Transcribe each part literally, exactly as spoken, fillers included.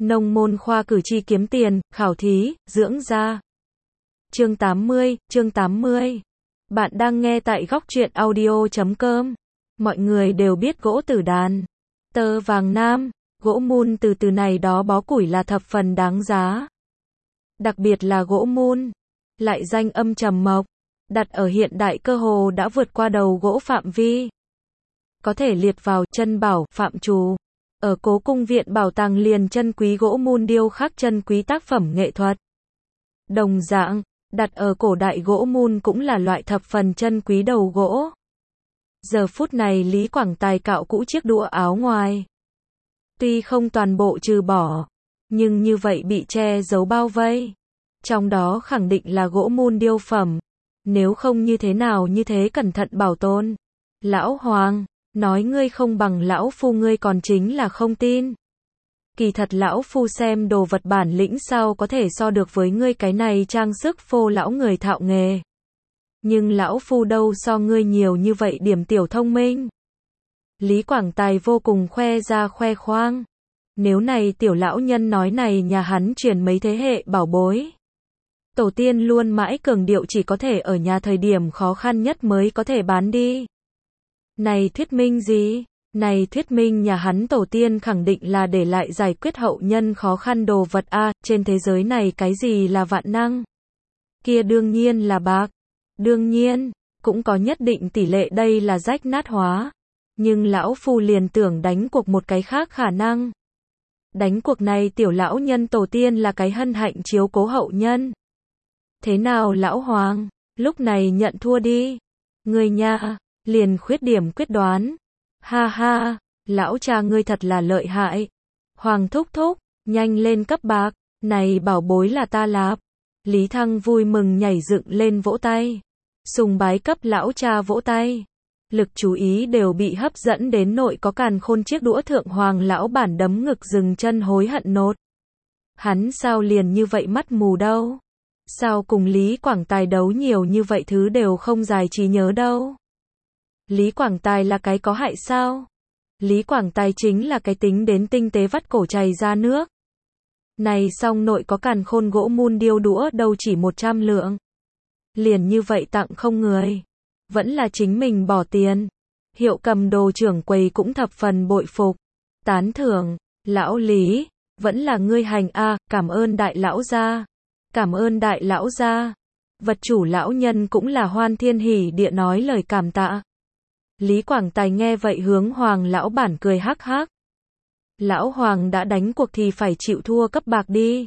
Nông môn khoa cử tri kiếm tiền, khảo thí, dưỡng da. Chương tám mươi, chương tám mươi. Bạn đang nghe tại góc truyện audio chấm com. Mọi người đều biết gỗ tử đàn, tơ vàng nam, gỗ mun từ từ này đó bó củi là thập phần đáng giá. Đặc biệt là gỗ mun, lại danh âm trầm mộc, đặt ở hiện đại cơ hồ đã vượt qua đầu gỗ phạm vi. Có thể liệt vào chân bảo phạm trù. Ở Cố Cung Viện Bảo tàng liền chân quý gỗ mun điêu khắc chân quý tác phẩm nghệ thuật. Đồng dạng, đặt ở cổ đại gỗ mun cũng là loại thập phần chân quý đầu gỗ. Giờ phút này Lý Quảng Tài cạo cũ chiếc đũa áo ngoài. Tuy không toàn bộ trừ bỏ, nhưng như vậy bị che giấu bao vây. Trong đó khẳng định là gỗ mun điêu phẩm. Nếu không như thế nào như thế cẩn thận bảo tồn. Lão Hoàng, nói ngươi không bằng lão phu ngươi còn chính là không tin. Kỳ thật lão phu xem đồ vật bản lĩnh sao có thể so được với ngươi cái này trang sức phô lão người thạo nghề. Nhưng lão phu đâu so ngươi nhiều như vậy điểm tiểu thông minh. Lý Quảng Tài vô cùng khoe ra khoe khoang. Nếu này tiểu lão nhân nói này nhà hắn truyền mấy thế hệ bảo bối. Tổ tiên luôn mãi cường điệu chỉ có thể ở nhà thời điểm khó khăn nhất mới có thể bán đi. Này thuyết minh gì? Này thuyết minh nhà hắn tổ tiên khẳng định là để lại giải quyết hậu nhân khó khăn đồ vật a, à, trên thế giới này cái gì là vạn năng? Kia đương nhiên là bạc. Đương nhiên, cũng có nhất định tỷ lệ đây là rách nát hóa. Nhưng lão phu liền tưởng đánh cuộc một cái khác khả năng. Đánh cuộc này tiểu lão nhân tổ tiên là cái hân hạnh chiếu cố hậu nhân. Thế nào lão Hoàng, lúc này nhận thua đi. Người nha, liền khuyết điểm quyết đoán. Ha ha, lão cha ngươi thật là lợi hại. Hoàng thúc thúc, nhanh lên cấp bạc, này bảo bối là ta lạp. Lý Thăng vui mừng nhảy dựng lên vỗ tay. Sùng bái cấp lão cha vỗ tay. Lực chú ý đều bị hấp dẫn đến nội có càn khôn chiếc đũa thượng Hoàng lão bản đấm ngực dừng chân hối hận nốt. Hắn sao liền như vậy mắt mù đâu? Sao cùng Lý Quảng Tài đấu nhiều như vậy thứ đều không giải trí nhớ đâu? Lý Quảng Tài là cái có hại sao? Lý Quảng Tài chính là cái tính đến tinh tế vắt cổ chảy ra nước. Này song nội có càn khôn gỗ mun điêu đũa đâu chỉ một trăm lượng. Liền như vậy tặng không người. Vẫn là chính mình bỏ tiền. Hiệu cầm đồ trưởng quầy cũng thập phần bội phục. Tán thưởng, lão Lý, vẫn là ngươi hành a, à, cảm ơn đại lão gia. Cảm ơn đại lão gia. Vật chủ lão nhân cũng là hoan thiên hỉ địa nói lời cảm tạ. Lý Quảng Tài nghe vậy hướng Hoàng lão bản cười hắc hắc. Lão Hoàng đã đánh cuộc thì phải chịu thua cấp bạc đi.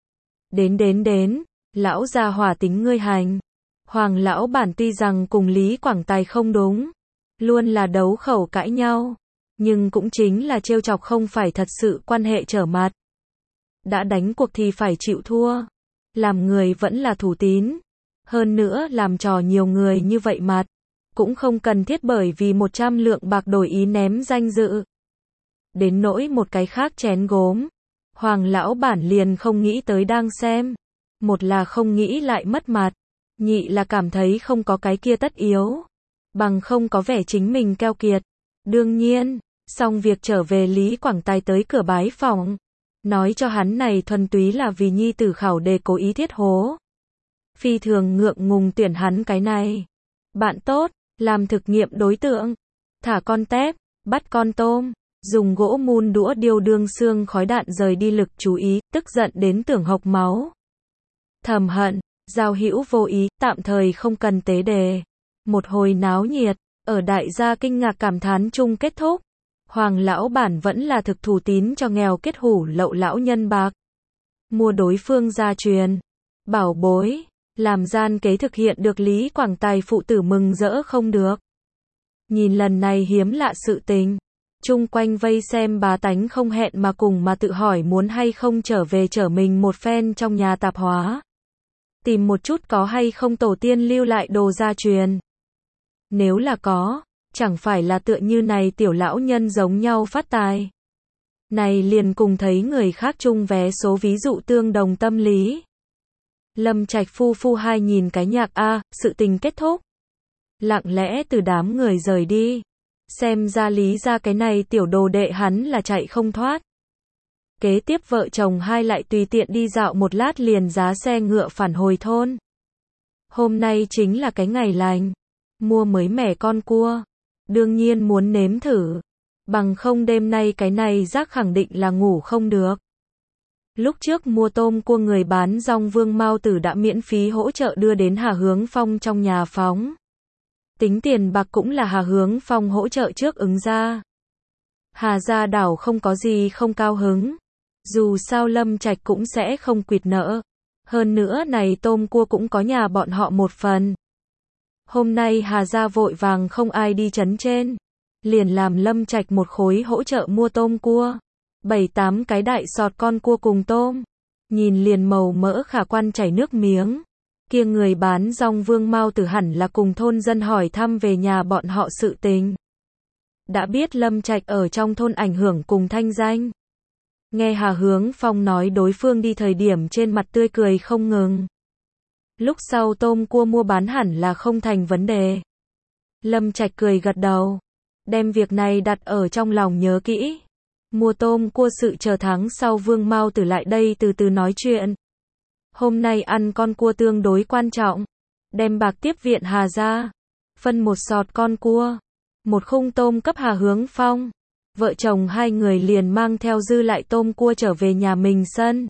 Đến đến đến, lão gia hỏa tính ngươi hành. Hoàng lão bản tuy rằng cùng Lý Quảng Tài không đúng, luôn là đấu khẩu cãi nhau, nhưng cũng chính là trêu chọc không phải thật sự quan hệ trở mặt. Đã đánh cuộc thì phải chịu thua. Làm người vẫn là thủ tín. Hơn nữa làm trò nhiều người như vậy mặt. Cũng không cần thiết bởi vì một trăm lượng bạc đổi ý ném danh dự. Đến nỗi một cái khác chén gốm. Hoàng lão bản liền không nghĩ tới đang xem. Một là không nghĩ lại mất mặt. Nhị là cảm thấy không có cái kia tất yếu. Bằng không có vẻ chính mình keo kiệt. Đương nhiên, xong việc trở về Lý Quảng Tài tới cửa bái phòng. Nói cho hắn này thuần túy là vì nhi tử khảo đề cố ý thiết hố. Phi thường ngượng ngùng tuyển hắn cái này. Bạn tốt, làm thực nghiệm đối tượng. Thả con tép, bắt con tôm. Dùng gỗ mun đũa điêu đương xương khói đạn rời đi lực chú ý, tức giận đến tưởng hộc máu. Thầm hận, giao hữu vô ý, tạm thời không cần tế đề. Một hồi náo nhiệt, ở đại gia kinh ngạc cảm thán chung kết thúc. Hoàng lão bản vẫn là thực thủ tín cho nghèo kết hủ lậu lão nhân bạc. Mua đối phương gia truyền. Bảo bối. Làm gian kế thực hiện được Lý Quảng Tài phụ tử mừng rỡ không được. Nhìn lần này hiếm lạ sự tình. Chung quanh vây xem bá tánh không hẹn mà cùng mà tự hỏi muốn hay không trở về trở mình một phen trong nhà tạp hóa. Tìm một chút có hay không tổ tiên lưu lại đồ gia truyền. Nếu là có, chẳng phải là tựa như này tiểu lão nhân giống nhau phát tài. Này liền cùng thấy người khác chung vé số ví dụ tương đồng tâm lý. Lâm Trạch phu phu hai nhìn cái nhạc a, à, sự tình kết thúc. Lặng lẽ từ đám người rời đi. Xem ra Lý ra cái này tiểu đồ đệ hắn là chạy không thoát. Kế tiếp vợ chồng hai lại tùy tiện đi dạo một lát liền giá xe ngựa phản hồi thôn. Hôm nay chính là cái ngày lành, mua mới mẻ con cua, đương nhiên muốn nếm thử, bằng không đêm nay cái này rác khẳng định là ngủ không được. Lúc trước mua tôm cua người bán rong Vương Mao Tử đã miễn phí hỗ trợ đưa đến Hà Hướng Phong trong nhà phóng. Tính tiền bạc cũng là Hà Hướng Phong hỗ trợ trước ứng ra. Hà gia đảo không có gì không cao hứng. Dù sao Lâm Trạch cũng sẽ không quỵt nợ. Hơn nữa này tôm cua cũng có nhà bọn họ một phần. Hôm nay Hà gia vội vàng không ai đi trấn trên. Liền làm Lâm Trạch một khối hỗ trợ mua tôm cua. Bảy tám cái đại sọt con cua cùng tôm. Nhìn liền màu mỡ khả quan chảy nước miếng. Kia người bán rong Vương Mao Tử hẳn là cùng thôn dân hỏi thăm về nhà bọn họ sự tình. Đã biết Lâm Trạch ở trong thôn ảnh hưởng cùng thanh danh. Nghe Hà Hướng Phong nói đối phương đi thời điểm trên mặt tươi cười không ngừng. Lúc sau tôm cua mua bán hẳn là không thành vấn đề. Lâm Trạch cười gật đầu. Đem việc này đặt ở trong lòng nhớ kỹ. Mua tôm cua sự chờ tháng sau Vương Mao Tử lại đây từ từ nói chuyện. Hôm nay ăn con cua tương đối quan trọng. Đem bạc tiếp viện Hà ra. Phân một sọt con cua. Một khung tôm cấp Hà Hướng Phong. Vợ chồng hai người liền mang theo dư lại tôm cua trở về nhà mình sân.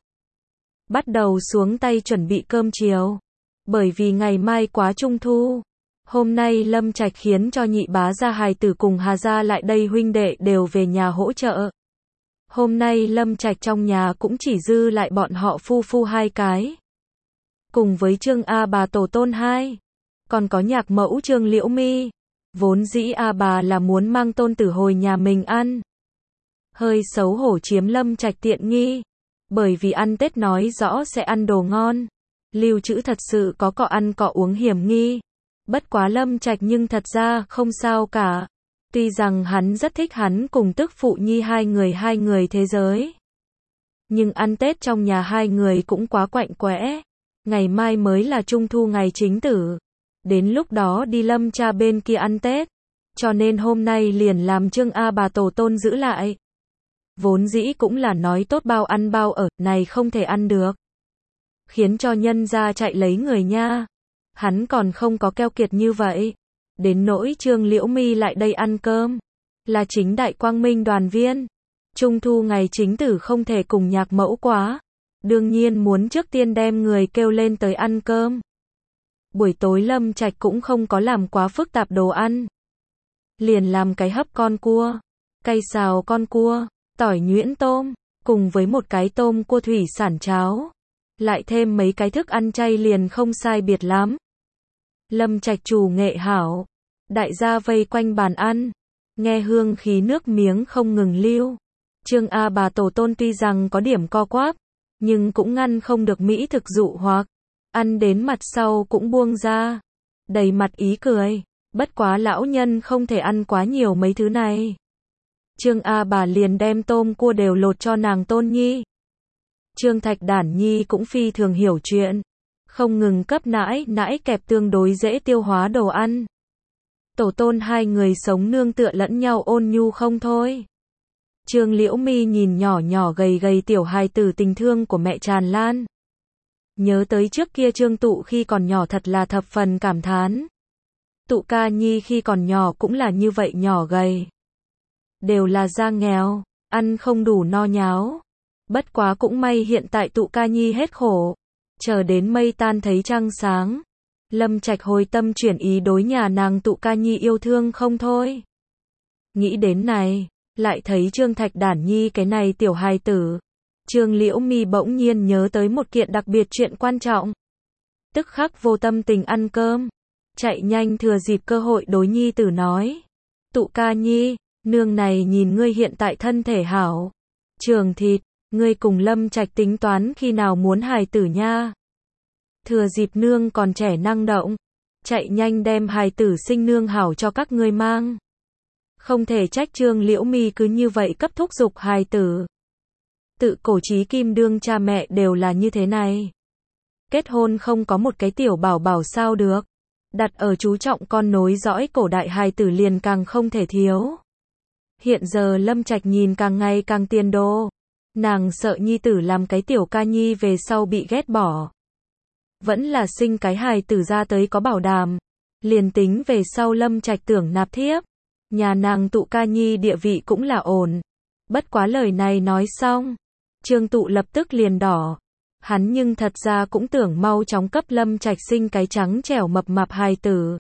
Bắt đầu xuống tay chuẩn bị cơm chiều. Bởi vì ngày mai quá trung thu. Hôm nay Lâm Trạch khiến cho nhị bá gia hài tử cùng Hà gia lại đây huynh đệ đều về nhà hỗ trợ. Hôm nay Lâm Trạch trong nhà cũng chỉ dư lại bọn họ phu phu hai cái. Cùng với Trương A bà tổ tôn hai. Còn có nhạc mẫu Trương Liễu Mi. Vốn dĩ A bà là muốn mang tôn tử hồi nhà mình ăn. Hơi xấu hổ chiếm Lâm Trạch tiện nghi. Bởi vì ăn Tết nói rõ sẽ ăn đồ ngon. Lưu trữ thật sự có cọ ăn cọ uống hiểm nghi. Bất quá Lâm Trạch nhưng thật ra không sao cả. Tuy rằng hắn rất thích hắn cùng tức phụ nhi hai người hai người thế giới. Nhưng ăn Tết trong nhà hai người cũng quá quạnh quẽ. Ngày mai mới là trung thu ngày chính tử. Đến lúc đó đi Lâm cha bên kia ăn Tết. Cho nên hôm nay liền làm Trương A bà tổ tôn giữ lại. Vốn dĩ cũng là nói tốt bao ăn bao ở, này không thể ăn được. Khiến cho nhân gia chạy lấy người nha. Hắn còn không có keo kiệt như vậy. Đến nỗi Trương Liễu Mi lại đây ăn cơm. Là chính đại quang minh đoàn viên. Trung thu ngày chính tử không thể cùng nhạc mẫu quá. Đương nhiên muốn trước tiên đem người kêu lên tới ăn cơm. Buổi tối Lâm Trạch cũng không có làm quá phức tạp đồ ăn. Liền làm cái hấp con cua, cay xào con cua, tỏi nhuyễn tôm, cùng với một cái tôm cua thủy sản cháo. Lại thêm mấy cái thức ăn chay liền không sai biệt lắm. Lâm Trạch chủ nghệ hảo. Đại gia vây quanh bàn ăn. Nghe hương khí nước miếng không ngừng lưu. Trương A bà tổ tôn tuy rằng có điểm co quắp. Nhưng cũng ngăn không được mỹ thực dụ hoặc. Ăn đến mặt sau cũng buông ra. Đầy mặt ý cười. Bất quá lão nhân không thể ăn quá nhiều mấy thứ này. Trương A bà liền đem tôm cua đều lột cho nàng tôn nhi. Trương Thạch Đản nhi cũng phi thường hiểu chuyện. Không ngừng cấp nãi, nãi kẹp tương đối dễ tiêu hóa đồ ăn. Tổ tôn hai người sống nương tựa lẫn nhau ôn nhu không thôi. Trương Liễu Mi nhìn nhỏ nhỏ gầy gầy tiểu hài tử tình thương của mẹ tràn lan. Nhớ tới trước kia Trương Tụ khi còn nhỏ thật là thập phần cảm thán. Tụ ca nhi khi còn nhỏ cũng là như vậy nhỏ gầy. Đều là da nghèo, ăn không đủ no nháo. Bất quá cũng may hiện tại Tụ ca nhi hết khổ. Chờ đến mây tan thấy trăng sáng. Lâm Trạch hồi tâm chuyển ý đối nhà nàng Tụ ca nhi yêu thương không thôi. Nghĩ đến này, lại thấy Trương Thạch Đản nhi cái này tiểu hài tử. Trương Liễu Mi bỗng nhiên nhớ tới một kiện đặc biệt chuyện quan trọng. Tức khắc vô tâm tình ăn cơm. Chạy nhanh thừa dịp cơ hội đối nhi tử nói. Tụ ca nhi, nương này nhìn ngươi hiện tại thân thể hảo. Trường thịt, ngươi cùng Lâm Trạch tính toán khi nào muốn hài tử nha. Thừa dịp nương còn trẻ năng động. Chạy nhanh đem hài tử sinh nương hảo cho các ngươi mang. Không thể trách Trương Liễu Mi cứ như vậy cấp thúc giục hài tử. Tự cổ chí kim đương cha mẹ đều là như thế này. Kết hôn không có một cái tiểu bảo bảo sao được. Đặt ở chú trọng con nối dõi cổ đại hài tử liền càng không thể thiếu. Hiện giờ Lâm Trạch nhìn càng ngày càng tiền đồ. Nàng sợ nhi tử làm cái tiểu ca nhi về sau bị ghét bỏ. Vẫn là sinh cái hài tử ra tới có bảo đảm. Liền tính về sau Lâm Trạch tưởng nạp thiếp. Nhà nàng Tụ ca nhi địa vị cũng là ổn. Bất quá lời này nói xong. Trương Tụ lập tức liền đỏ. Hắn nhưng thật ra cũng tưởng mau chóng cấp Lâm Trạch sinh cái trắng trẻo mập mạp hài tử.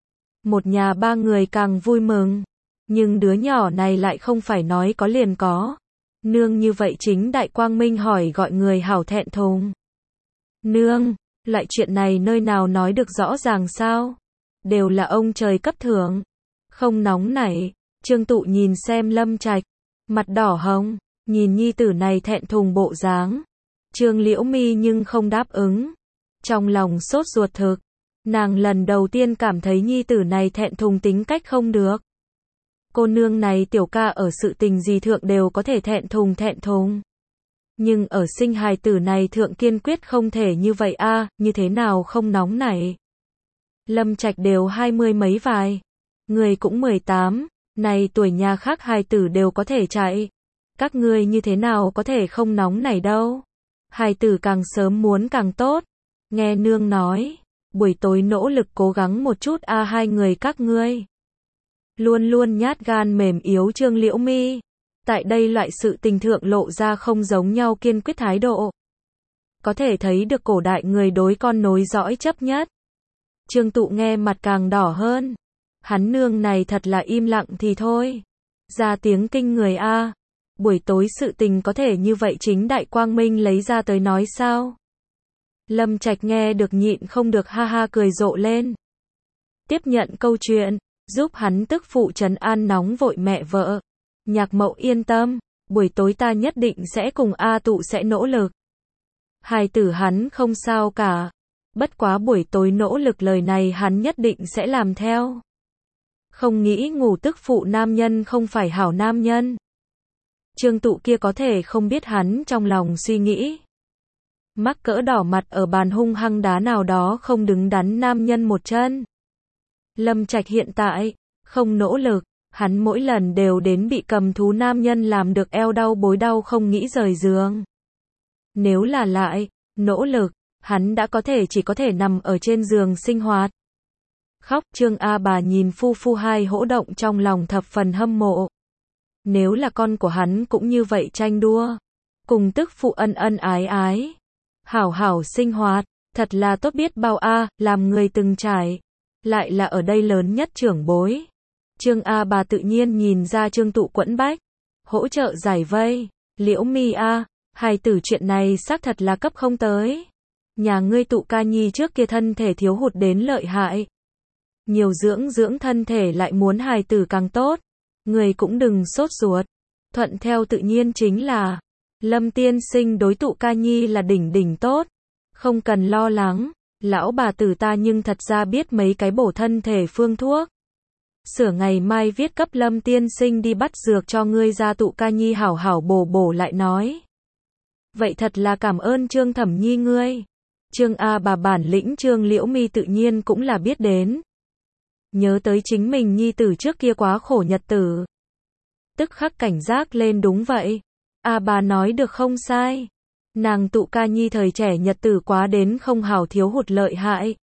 Một nhà ba người càng vui mừng. Nhưng đứa nhỏ này lại không phải nói có liền có. Nương như vậy chính đại quang minh hỏi gọi người hảo thẹn thùng. Nương, loại chuyện này nơi nào nói được rõ ràng sao? Đều là ông trời cấp thưởng. Không nóng nảy. Trương Tụ nhìn xem Lâm Trạch. Mặt đỏ hồng. Nhìn nhi tử này thẹn thùng bộ dáng. Trương Liễu Mi nhưng không đáp ứng. Trong lòng sốt ruột thực. Nàng lần đầu tiên cảm thấy nhi tử này thẹn thùng tính cách không được. Cô nương này tiểu ca ở sự tình gì thượng đều có thể thẹn thùng thẹn thùng. Nhưng ở sinh hài tử này thượng kiên quyết không thể như vậy a, như thế nào không nóng nảy. Lâm Trạch đều hai mươi mấy vài. Người cũng mười tám, này tuổi nhà khác hài tử đều có thể chạy. Các ngươi như thế nào có thể không nóng nảy đâu. Hài tử càng sớm muốn càng tốt. Nghe nương nói, buổi tối nỗ lực cố gắng một chút a hai người các ngươi. Luôn luôn nhát gan mềm yếu Trương Liễu Mi. Tại đây loại sự tình thượng lộ ra không giống nhau kiên quyết thái độ. Có thể thấy được cổ đại người đối con nối dõi chấp nhất. Trương Tụ nghe mặt càng đỏ hơn. Hắn nương này thật là im lặng thì thôi. Ra tiếng kinh người a. Buổi tối sự tình có thể như vậy chính đại quang minh lấy ra tới nói sao? Lâm Trạch nghe được nhịn không được ha ha cười rộ lên. Tiếp nhận câu chuyện, giúp hắn tức phụ trấn an nóng vội mẹ vợ. Nhạc Mậu yên tâm, buổi tối ta nhất định sẽ cùng A Tụ sẽ nỗ lực. Hài tử hắn không sao cả. Bất quá buổi tối nỗ lực lời này hắn nhất định sẽ làm theo. Không nghĩ ngủ tức phụ nam nhân không phải hảo nam nhân. Trương Tụ kia có thể không biết hắn trong lòng suy nghĩ. Mắc cỡ đỏ mặt ở bàn hung hăng đá nào đó không đứng đắn nam nhân một chân. Lâm Trạch hiện tại, không nỗ lực, hắn mỗi lần đều đến bị cầm thú nam nhân làm được eo đau bối đau không nghĩ rời giường. Nếu là lại, nỗ lực, hắn đã có thể chỉ có thể nằm ở trên giường sinh hoạt. Khóc Trương A bà nhìn phu phu hai hỗ động trong lòng thập phần hâm mộ. Nếu là con của hắn cũng như vậy tranh đua. Cùng tức phụ ân ân ái ái. Hảo hảo sinh hoạt, thật là tốt biết bao a, làm người từng trải. Lại là ở đây lớn nhất trưởng bối. Trương A bà tự nhiên nhìn ra Trương Tụ quẫn bách. Hỗ trợ giải vây. Liễu Mi a, hài tử chuyện này xác thật là cấp không tới. Nhà ngươi Tụ ca nhi trước kia thân thể thiếu hụt đến lợi hại. Nhiều dưỡng dưỡng thân thể lại muốn hài tử càng tốt. Người cũng đừng sốt ruột. Thuận theo tự nhiên chính là Lâm tiên sinh đối Tụ ca nhi là đỉnh đỉnh tốt. Không cần lo lắng. Lão bà tử ta nhưng thật ra biết mấy cái bổ thân thể phương thuốc. Sửa ngày mai viết cấp Lâm tiên sinh đi bắt dược cho ngươi ra Tụ ca nhi hảo hảo bổ bổ lại nói. Vậy thật là cảm ơn Trương Thẩm Nhi ngươi. Trương A bà bản lĩnh Trương Liễu Mi tự nhiên cũng là biết đến. Nhớ tới chính mình nhi tử trước kia quá khổ nhật tử. Tức khắc cảnh giác lên đúng vậy. A bà nói được không sai. Nàng Tụ ca nhi thời trẻ nhật tử quá đến không hảo thiếu hụt lợi hại.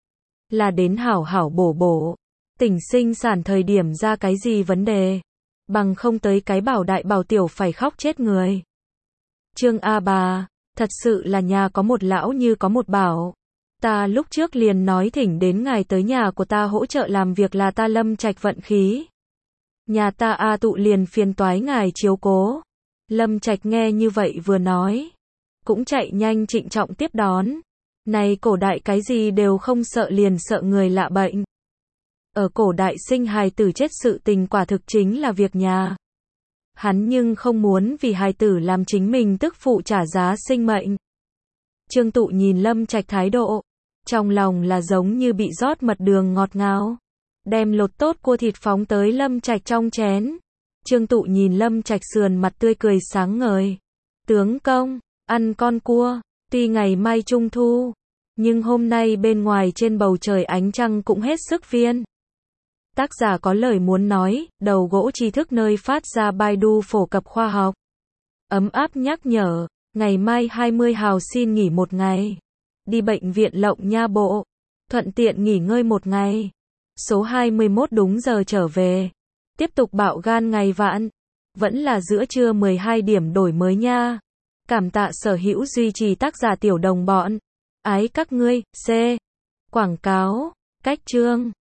Là đến hảo hảo bổ bổ. Tỉnh sinh sản thời điểm ra cái gì vấn đề. Bằng không tới cái bảo đại bảo tiểu phải khóc chết người. Trương A bà, thật sự là nhà có một lão như có một bảo. Ta lúc trước liền nói thỉnh đến ngài tới nhà của ta hỗ trợ làm việc là ta Lâm Trạch vận khí. Nhà ta A Tụ liền phiền toái ngài chiếu cố. Lâm Trạch nghe như vậy vừa nói. Cũng chạy nhanh trịnh trọng tiếp đón. Này cổ đại cái gì đều không sợ liền sợ người lạ bệnh. Ở cổ đại sinh hài tử chết sự tình quả thực chính là việc nhà. Hắn nhưng không muốn vì hài tử làm chính mình tức phụ trả giá sinh mệnh. Trương Tụ nhìn Lâm Trạch thái độ. Trong lòng là giống như bị rót mật đường ngọt ngào. Đem lột tốt cua thịt phóng tới Lâm Trạch trong chén. Trương Tụ nhìn Lâm Trạch sườn mặt tươi cười sáng ngời. Tướng công, ăn con cua, tuy ngày mai trung thu. Nhưng hôm nay bên ngoài trên bầu trời ánh trăng cũng hết sức viên. Tác giả có lời muốn nói, đầu gỗ tri thức nơi phát ra Baidu phổ cập khoa học. Ấm áp nhắc nhở, ngày mai hai mươi hào xin nghỉ một ngày. Đi bệnh viện Lộng Nha bộ. Thuận tiện nghỉ ngơi một ngày. Số hai mươi mốt đúng giờ trở về. Tiếp tục bạo gan ngày vạn. Vẫn là giữa trưa mười hai điểm đổi mới nha. Cảm tạ sở hữu duy trì tác giả tiểu đồng bọn. Ái các ngươi, C. Quảng cáo, cách chương.